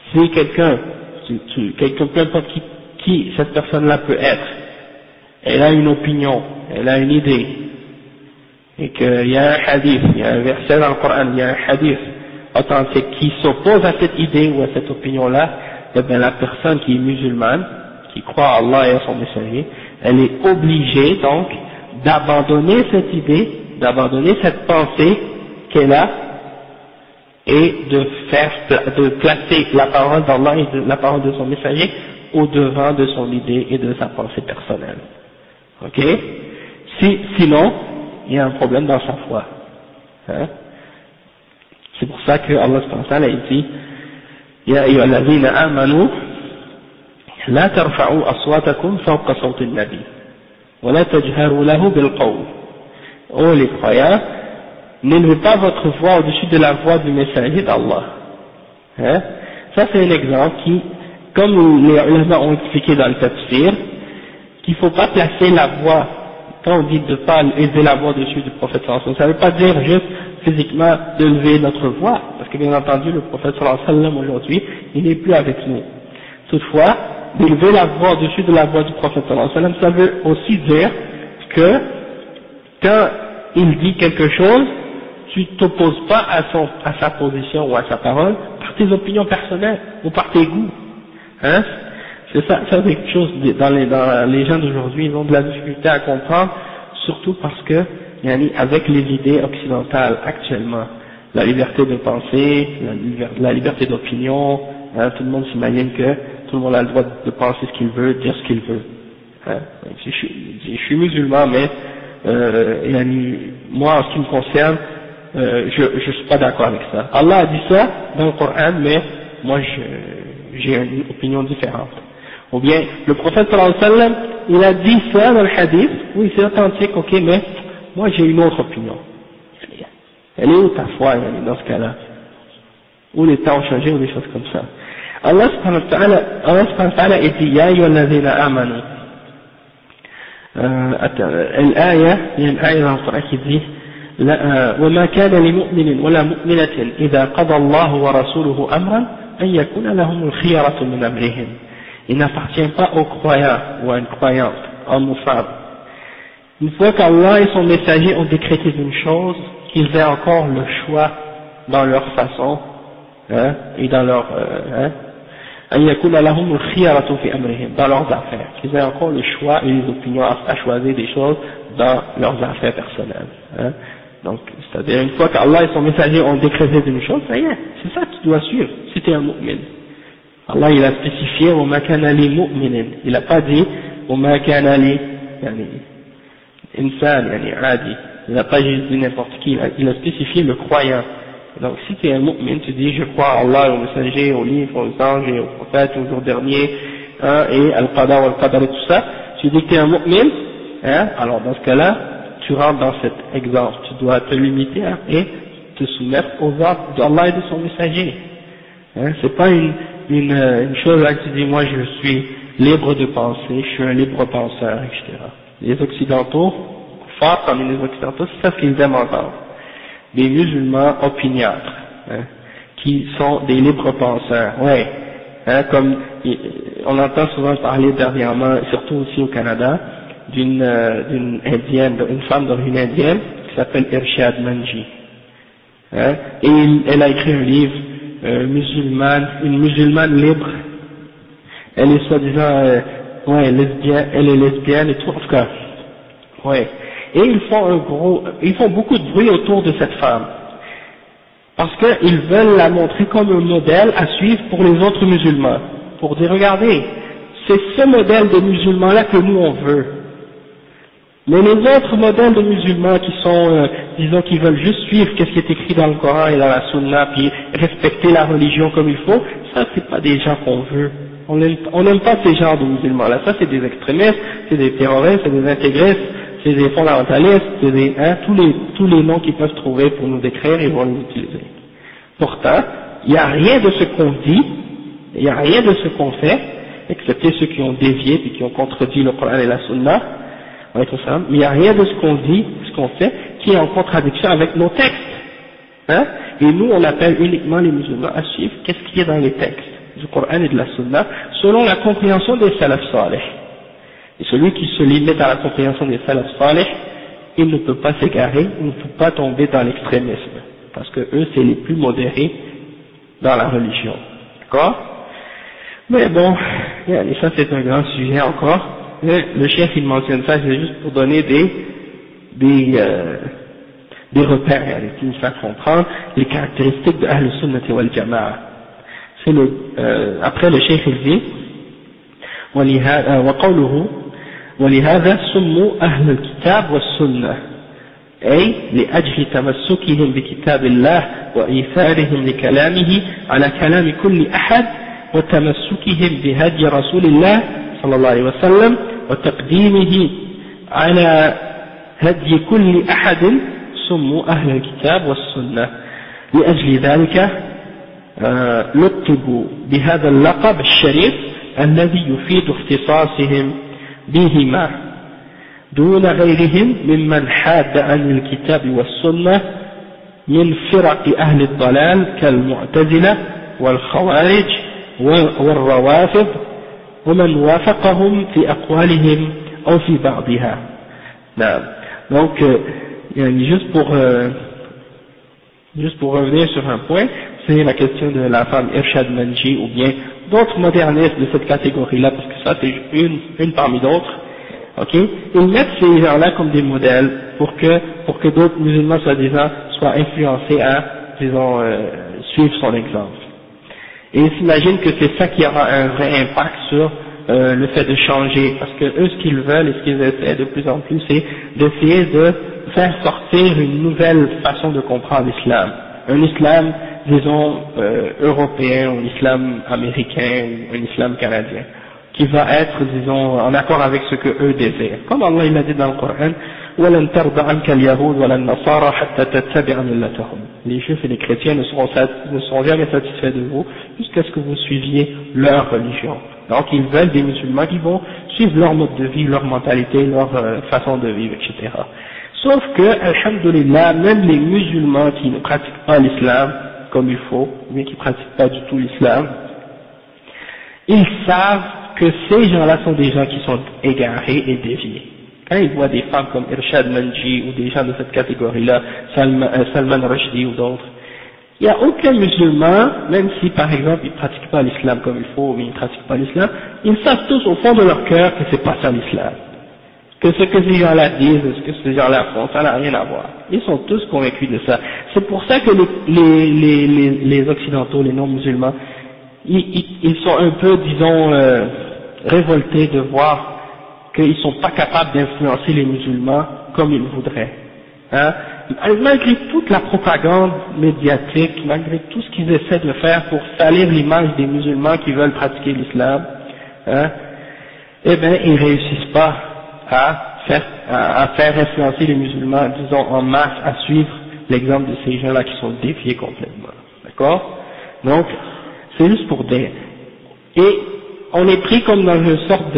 Si quelqu'un, peu importe qui cette personne-là peut être, elle a une opinion, elle a une idée, et qu'il y a un hadith, il y a un verset dans le Coran, il y a un hadith authentique qui s'oppose à cette idée ou à cette opinion-là, eh bien la personne qui est musulmane, qui croit à Allah et à son messager, elle est obligée donc d'abandonner cette idée, d'abandonner cette pensée qu'elle a, et de placer la parole d'Allah et la parole de son messager au devant de son idée et de sa pensée personnelle. Ok? Sinon, il y a un problème dans sa foi. Hein? C'est pour ça que Allah subhanahu wa ta'ala dit Ya ayyuhalladhina amanu la tarfa'u aswatakum fawqa sawti an-nabi wa la tajharu lahu bil qawl. Oh les croyants, n'élevez pas votre voix au-dessus de la voix du messager d'Allah. Hein? Ça c'est un exemple qui, comme les ulama ont expliqué dans le tafsir, qu'il ne faut pas placer la voix, quand on dit de ne pas élever la voix au-dessus du prophète sallallahu alayhi wa sallam, ça ne veut pas dire juste physiquement d'élever notre voix, parce que bien entendu le prophète sallallahu alayhi wa sallam aujourd'hui, il n'est plus avec nous. Toutefois, d'élever la voix au-dessus de la voix du prophète sallallahu alayhi wa sallam, ça veut aussi dire que quand il dit quelque chose, tu ne t'opposes pas à sa position ou à sa parole par tes opinions personnelles ou par tes goûts. Hein? C'est ça c'est quelque chose dans les gens d'aujourd'hui, ils ont de la difficulté à comprendre, surtout parce que, avec les idées occidentales actuellement, la liberté de penser, la liberté d'opinion, hein, tout le monde s'imagine que tout le monde a le droit de penser ce qu'il veut, dire ce qu'il veut. Hein? Je suis musulman, mais moi en ce qui me concerne, je suis pas d'accord avec ça. Allah a dit ça dans le Coran, mais moi j'ai une opinion différente. Ou bien le prophète sallallahu alayhi wa sallam, il a dit ça dans le hadith, oui c'est authentique, ok, mais moi j'ai une autre opinion. Elle est où ta foi dans ce cas-là? Où les temps ont changé ou des choses comme ça. Allah subhanahu wa ta'ala dit Ya ayyuhalladhina amanu. الآية هي الآية dans le Coran qui dit وما كان لمؤمن ولا مؤمنة إذا قضى الله ورسوله أمرا أن يكون لهم الخيرة من أمرهم. Il n'appartient pas aux croyants ou à une croyante, homme ou femme. Une fois qu'Allah et son messager ont décrété une chose, qu'ils aient encore le choix dans leur façon, hein, et dans leur, أن يكون لهم الخيرة في أمرهم, dans leurs affaires, qu'ils aient encore le choix et les opinions à choisir des choses dans leurs affaires personnelles. Hein. Donc, c'est-à-dire une fois qu'Allah et son messager ont décrété une chose, ça y est, c'est ça que tu dois suivre, si tu es un mu'min. Allah il a spécifié وَمَا كَانَ لِي مُؤْمِنٍ, il n'a pas dit وَمَا كَانَ لِي إنسان عادي, il n'a pas juste dit n'importe qui, il a spécifié le croyant. Donc si tu es un mu'min, tu dis je crois à Allah, au messager, aux livres, aux anges et aux prophètes, au jour dernier, hein, et al-qadar, al-qadar et tout ça, tu dis que tu es un mu'min, hein, alors dans ce cas-là, tu rentres dans cet exemple, tu dois te limiter et te soumettre aux ordres d'Allah et de son messager. Hein, c'est pas une chose là que tu dis moi je suis libre de penser, je suis un libre penseur, etc. Les occidentaux, forts parmi les occidentaux, c'est ça ce qu'ils aiment entendre. Des musulmans opiniâtres, hein, qui sont des libres penseurs, ouais, hein, comme on entend souvent parler dernièrement, surtout aussi au Canada, d'une indienne, une femme d'origine indienne qui s'appelle Irshad Manji, hein, et elle a écrit un livre, une musulmane libre, elle est soi-disant, ouais, lesbienne, elle est lesbienne et tout, en tout cas, ouais. Et ils font beaucoup de bruit autour de cette femme, parce qu'ils veulent la montrer comme un modèle à suivre pour les autres musulmans, pour dire regardez, c'est ce modèle de musulmans-là que nous on veut. Mais les autres modèles de musulmans qui sont, disons, qui veulent juste suivre qu'est-ce qui est écrit dans le Coran et dans la Sunna, puis respecter la religion comme il faut, ça c'est pas des gens qu'on veut. On n'aime pas ces genres de musulmans-là. Ça c'est des extrémistes, c'est des terroristes, c'est des intégristes, c'est des fondamentalistes, c'est des, hein, tous les noms qu'ils peuvent trouver pour nous décrire, ils vont les utiliser. Pourtant, il n'y a rien de ce qu'on dit, il n'y a rien de ce qu'on fait, excepté ceux qui ont dévié et qui ont contredit le Coran et la Sunna, mais il n'y a rien de ce qu'on dit, ce qu'on fait, qui est en contradiction avec nos textes. Hein? Et nous, on appelle uniquement les musulmans à suivre qu'est-ce qui est dans les textes. du Coran et de la Sunna selon la compréhension des salaf salih. Et celui qui se limite à la compréhension des salaf salih, il ne peut pas s'égarer, il ne peut pas tomber dans l'extrémisme, parce que eux c'est les plus modérés dans la religion. D'accord? Mais bon, et ça c'est un grand sujet encore. Mais le chef il mentionne ça, c'est juste pour donner des repères qui nous font comprendre les caractéristiques de Ahl Sunnah wal Jama'a. C'est après le chef il dit وقوله ولهذا سموا أهل الكتاب والسنة أي لأجل تمسكهم بكتاب الله وإيثارهم لكلامه على كلام كل أحد وتمسكهم بهدي رسول الله صلى الله عليه وسلم وتقديمه على هدي كل أحد سموا أهل الكتاب والسنة لأجل ذلك لقبوا بهذا اللقب الشريف الذي يفيد اختصاصهم بهما دون غيرهم ممن حاد عن الكتاب والسنة من فرق أهل الضلال كالمعتزلة والخوارج والروافض ومن وافقهم في أقوالهم أو في بعضها. نعم. Donc, juste pour revenir sur un point, c'est la question de la femme Irshad Manji ou bien d'autres modernistes de cette catégorie-là, parce que ça c'est une parmi d'autres. Ok, ils mettent ces gens-là comme des modèles pour que d'autres musulmans soi-disant soient influencés à, disons, suivre son exemple. Et ils s'imaginent que c'est ça qui aura un vrai impact sur le fait de changer, parce que eux ce qu'ils veulent et ce qu'ils essaient de plus en plus c'est d'essayer de faire sortir une nouvelle façon de comprendre l'islam, un islam disons européen, ou un islam américain, ou un islam canadien, qui va être disons en accord avec ce que eux désirent. Comme Allah il a dit dans le Coran, وَلَنْ تَرْضَ عَنْكَ الْيَهُودُ وَلَا النَّصَارَى حَتَّى تَتَّبِعَ مِلَّتَهُمْ. Les juifs et les chrétiens ne seront jamais satisfaits de vous jusqu'à ce que vous suiviez leur religion. Donc ils veulent des musulmans qui vont suivre leur mode de vie, leur mentalité, leur façon de vivre, etc. Sauf que, alhamdoulilah, même les musulmans qui ne pratiquent pas l'islam comme il faut, mais qui ne pratiquent pas du tout l'islam, ils savent que ces gens-là sont des gens qui sont égarés et déviés. Quand ils voient des femmes comme Irshad Manji ou des gens de cette catégorie-là, Salman Rushdie ou d'autres, il n'y a aucun musulman, même si par exemple ils ne pratiquent pas l'islam comme il faut, mais ils ne pratiquent pas l'islam, ils savent tous au fond de leur cœur que c'est pas ça l'islam. Que ce que ces gens-là disent, ce que ces gens-là font, ça n'a rien à voir. Ils sont tous convaincus de ça. C'est pour ça que les occidentaux, les non-musulmans, ils sont un peu, disons, révoltés de voir qu'ils ne sont pas capables d'influencer les musulmans comme ils voudraient. Hein? Malgré toute la propagande médiatique, malgré tout ce qu'ils essaient de faire pour salir l'image des musulmans qui veulent pratiquer l'islam, hein, eh bien, ils ne réussissent pas à faire influencer les musulmans, disons, en masse, à suivre l'exemple de ces gens-là qui sont défiés complètement. D'accord? Donc, c'est juste pour dire. Et on est pris comme dans une sorte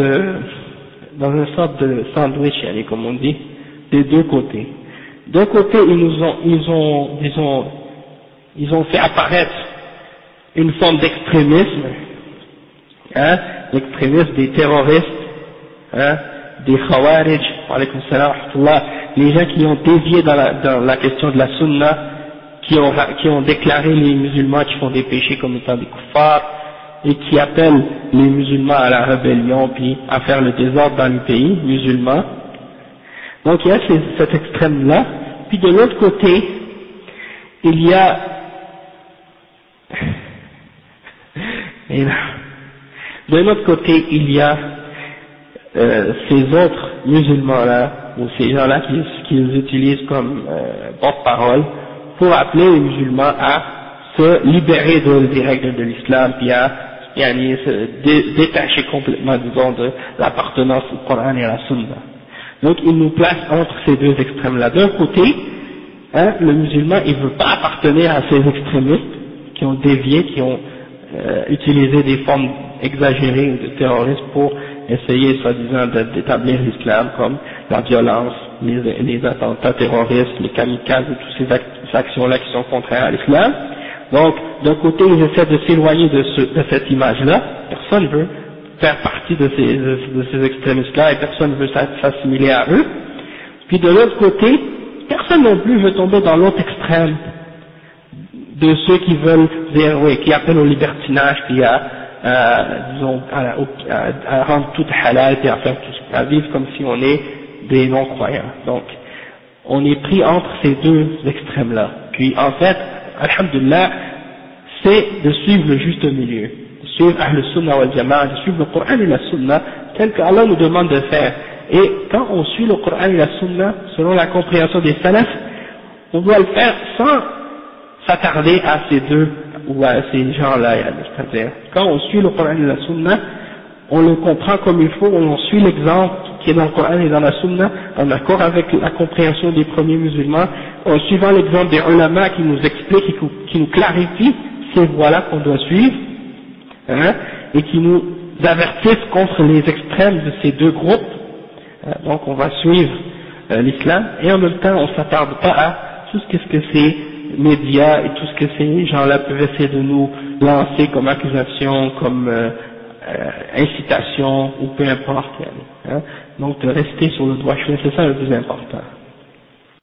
de sandwich, comme on dit, des deux côtés. D'un côté, ils ont fait apparaître une forme d'extrémisme, hein, l'extrémisme des terroristes, hein, des khawarij, alaykoum salam wa rahmatullah, les gens qui ont dévié dans la question de la sunna, qui ont déclaré les musulmans qui font des péchés comme étant des kuffars, et qui appellent les musulmans à la rébellion, puis à faire le désordre dans les pays musulmans. Donc il y a cet extrême-là, puis de l'autre côté, il y a de l'autre côté, il y a ces autres musulmans-là, ou ces gens-là qu'ils utilisent comme porte-parole, pour appeler les musulmans à se libérer des règles de l'islam, puis à se détacher complètement, disons, de l'appartenance au Coran et à la Sunna. Donc il nous place entre ces deux extrêmes-là. D'un côté, hein, le musulman, il ne veut pas appartenir à ces extrémistes qui ont dévié, qui ont utilisé des formes exagérées de terrorisme pour essayer, soi-disant, d'établir l'islam, comme la violence, les attentats terroristes, les kamikazes, et toutes ces actions-là qui sont contraires à l'islam. Donc, d'un côté, ils essaient de s'éloigner de cette image-là, personne veut faire partie de ces extrémistes-là et personne veut s'assimiler à eux. Puis de l'autre côté, personne non plus veut tomber dans l'autre extrême de ceux qui veulent dire, oui, qui appellent au libertinage, puis disons, à rendre tout halal, et à vivre comme si on est des non-croyants. Donc, on est pris entre ces deux extrêmes-là. Puis, en fait, alhamdulillah, c'est de suivre le juste milieu, de suivre Ahl Sunnah wal Jama'a, de suivre le Coran et la Sunna, tel qu'Allah nous demande de faire. Et quand on suit le Coran et la Sunna, selon la compréhension des salafs, on doit le faire sans s'attarder à ces deux, ou à ces gens-là, c'est-à-dire, quand on suit le Coran et la Sunna, on le comprend comme il faut, on suit l'exemple qui est dans le Coran et dans la Sunna, en accord avec la compréhension des premiers musulmans, en suivant l'exemple des ulama qui nous expliquent et qui nous clarifient ces voies-là qu'on doit suivre, hein, et qui nous avertissent contre les extrêmes de ces deux groupes. Donc on va suivre l'islam, et en même temps on ne s'attarde pas à tout ce que ces médias et tout ce que ces gens-là peuvent essayer de nous lancer comme accusation, comme incitation, ou peu importe. Hein. Donc de rester sur le droit chemin, c'est ça le plus important.